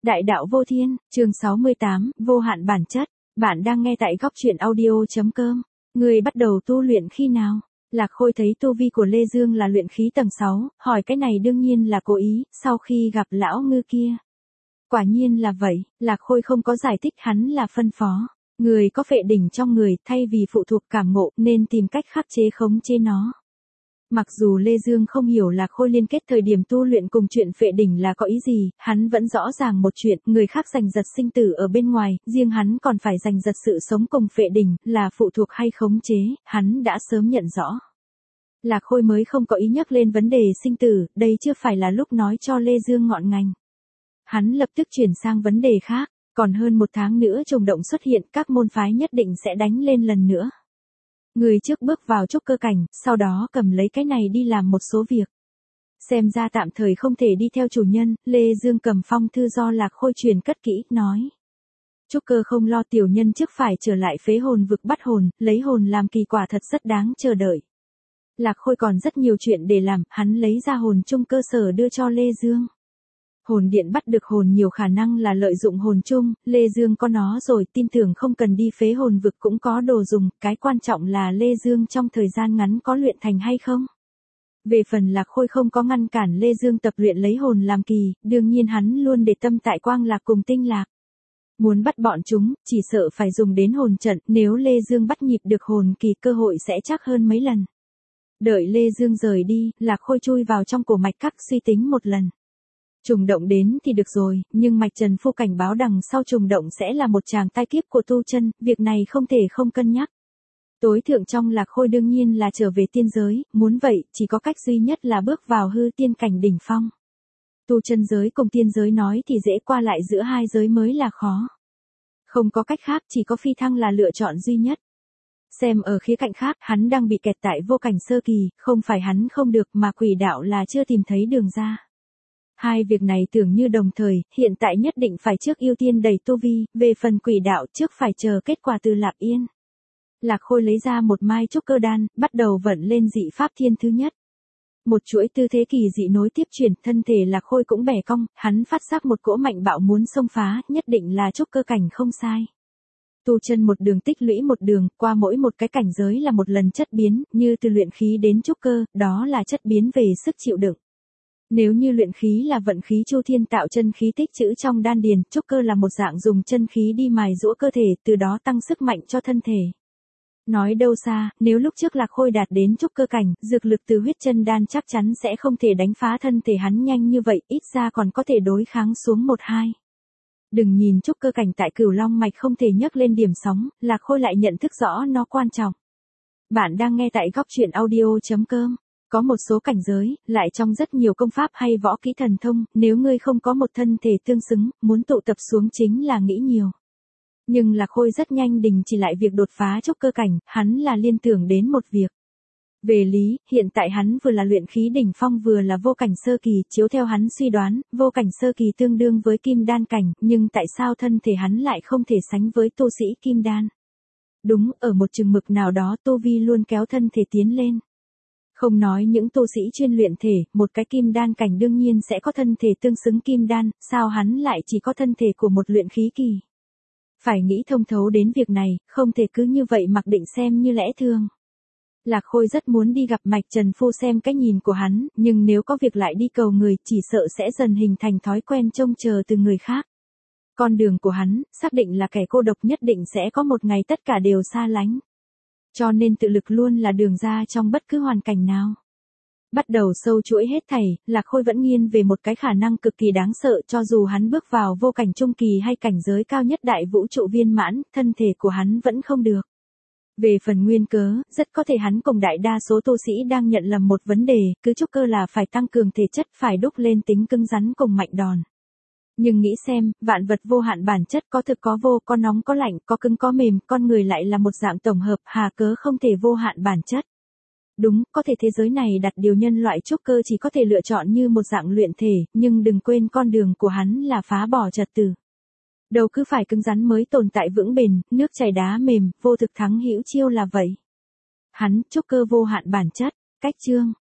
Đại đạo vô thiên, chương 68, vô hạn bản chất. Bạn đang nghe tại góc truyện audio.com. Người bắt đầu tu luyện khi nào? Lạc Khôi thấy tu vi của Lê Dương là luyện khí tầng 6, hỏi cái này đương nhiên là cố ý, sau khi gặp lão ngư kia. Quả nhiên là vậy, Lạc Khôi không có giải thích, hắn là phân phó. Người có phệ đỉnh trong người, thay vì phụ thuộc cảm ngộ, nên tìm cách khắc chế khống chế nó. Mặc dù Lê Dương không hiểu Lạc Khôi liên kết thời điểm tu luyện cùng chuyện phệ đỉnh là có ý gì, hắn vẫn rõ ràng một chuyện, người khác giành giật sinh tử ở bên ngoài, riêng hắn còn phải giành giật sự sống cùng phệ đỉnh, là phụ thuộc hay khống chế, hắn đã sớm nhận rõ. Lạc Khôi mới không có ý nhắc lên vấn đề sinh tử, đây chưa phải là lúc nói cho Lê Dương ngọn ngành. Hắn lập tức chuyển sang vấn đề khác, còn hơn một tháng nữa trùng động xuất hiện, các môn phái nhất định sẽ đánh lên lần nữa. Người trước bước vào trúc cơ cảnh, sau đó cầm lấy cái này đi làm một số việc. Xem ra tạm thời không thể đi theo chủ nhân, Lê Dương cầm phong thư do Lạc Khôi truyền cất kỹ, nói. Trúc cơ không lo, tiểu nhân trước phải trở lại phế hồn vực bắt hồn, lấy hồn làm kỳ quả thật rất đáng chờ đợi. Lạc Khôi còn rất nhiều chuyện để làm, hắn lấy ra hồn chung cơ sở đưa cho Lê Dương. Hồn điện bắt được hồn nhiều khả năng là lợi dụng hồn chung, Lê Dương có nó rồi, tin tưởng không cần đi phế hồn vực cũng có đồ dùng, cái quan trọng là Lê Dương trong thời gian ngắn có luyện thành hay không. Về phần Lạc Khôi không có ngăn cản Lê Dương tập luyện lấy hồn làm kỳ, đương nhiên hắn luôn để tâm tại Quang Lạc cùng Tinh Lạc. Muốn bắt bọn chúng, chỉ sợ phải dùng đến hồn trận, nếu Lê Dương bắt nhịp được hồn kỳ cơ hội sẽ chắc hơn mấy lần. Đợi Lê Dương rời đi, Lạc Khôi chui vào trong cổ mạch các suy tính một lần. Trùng động đến thì được rồi, nhưng Mạch Trần Phu cảnh báo đằng sau trùng động sẽ là một tràng tai kiếp của tu chân, việc này không thể không cân nhắc. Tối thượng trong Lạc Khôi đương nhiên là trở về tiên giới, muốn vậy, chỉ có cách duy nhất là bước vào hư tiên cảnh đỉnh phong. Tu chân giới cùng tiên giới nói thì dễ, qua lại giữa hai giới mới là khó. Không có cách khác, chỉ có phi thăng là lựa chọn duy nhất. Xem ở khía cạnh khác, hắn đang bị kẹt tại vô cảnh sơ kỳ, không phải hắn không được mà quỷ đạo là chưa tìm thấy đường ra. Hai việc này tưởng như đồng thời, hiện tại nhất định phải trước ưu tiên đẩy tu vi, về phần quỷ đạo trước phải chờ kết quả từ Lạp Yên. Lạc Khôi lấy ra một mai trúc cơ đan, bắt đầu vận lên dị pháp thiên thứ nhất. Một chuỗi tư thế kỳ dị nối tiếp chuyển, thân thể Lạc Khôi cũng bẻ cong, hắn phát giác một cỗ mạnh bạo muốn xông phá, nhất định là trúc cơ cảnh không sai. Tu chân một đường tích lũy một đường, qua mỗi một cái cảnh giới là một lần chất biến, như từ luyện khí đến trúc cơ, đó là chất biến về sức chịu đựng. Nếu như luyện khí là vận khí chu thiên tạo chân khí tích trữ trong đan điền, trúc cơ là một dạng dùng chân khí đi mài giũa cơ thể, từ đó tăng sức mạnh cho thân thể. Nói đâu xa, nếu lúc trước Lạc Khôi đạt đến trúc cơ cảnh, dược lực từ huyết chân đan chắc chắn sẽ không thể đánh phá thân thể hắn nhanh như vậy, ít ra còn có thể đối kháng xuống 1-2. Đừng nhìn trúc cơ cảnh tại Cửu Long mạch không thể nhấc lên điểm sóng, Lạc Khôi lại nhận thức rõ nó quan trọng. Bạn đang nghe tại góc truyện audio.com. Có một số cảnh giới, lại trong rất nhiều công pháp hay võ kỹ thần thông, nếu ngươi không có một thân thể tương xứng, muốn tụ tập xuống chính là nghĩ nhiều. Nhưng Lạc Khôi rất nhanh đình chỉ lại việc đột phá trúc cơ cảnh, hắn là liên tưởng đến một việc. Về lý, hiện tại hắn vừa là luyện khí đỉnh phong vừa là vô cảnh sơ kỳ, chiếu theo hắn suy đoán, vô cảnh sơ kỳ tương đương với kim đan cảnh, nhưng tại sao thân thể hắn lại không thể sánh với tu sĩ kim đan? Đúng, ở một chừng mực nào đó tu vi luôn kéo thân thể tiến lên. Không nói những tu sĩ chuyên luyện thể, một cái kim đan cảnh đương nhiên sẽ có thân thể tương xứng kim đan, sao hắn lại chỉ có thân thể của một luyện khí kỳ? Phải nghĩ thông thấu đến việc này, không thể cứ như vậy mặc định xem như lẽ thường. Lạc Khôi rất muốn đi gặp Mạch Trần Phu xem cái nhìn của hắn, nhưng nếu có việc lại đi cầu người, chỉ sợ sẽ dần hình thành thói quen trông chờ từ người khác. Con đường của hắn, xác định là kẻ cô độc nhất định sẽ có một ngày tất cả đều xa lánh. Cho nên tự lực luôn là đường ra trong bất cứ hoàn cảnh nào. Bắt đầu sâu chuỗi hết thảy, Lạc Khôi vẫn nghiêng về một cái khả năng cực kỳ đáng sợ, cho dù hắn bước vào vô cảnh trung kỳ hay cảnh giới cao nhất đại vũ trụ viên mãn, thân thể của hắn vẫn không được. Về phần nguyên cớ, rất có thể hắn cùng đại đa số tu sĩ đang nhận lầm một vấn đề, cứ trúc cơ là phải tăng cường thể chất, phải đúc lên tính cứng rắn cùng mạnh đòn. Nhưng nghĩ xem, vạn vật vô hạn bản chất, có thực có vô, có nóng có lạnh, có cứng có mềm, con người lại là một dạng tổng hợp, hà cớ không thể vô hạn bản chất. Đúng, có thể thế giới này đặt điều nhân loại trúc cơ chỉ có thể lựa chọn như một dạng luyện thể, nhưng đừng quên con đường của hắn là phá bỏ trật tự. Đâu cứ phải cứng rắn mới tồn tại vững bền, nước chảy đá mềm, vô thực thắng hữu chiêu là vậy. Hắn, trúc cơ vô hạn bản chất, cách chương.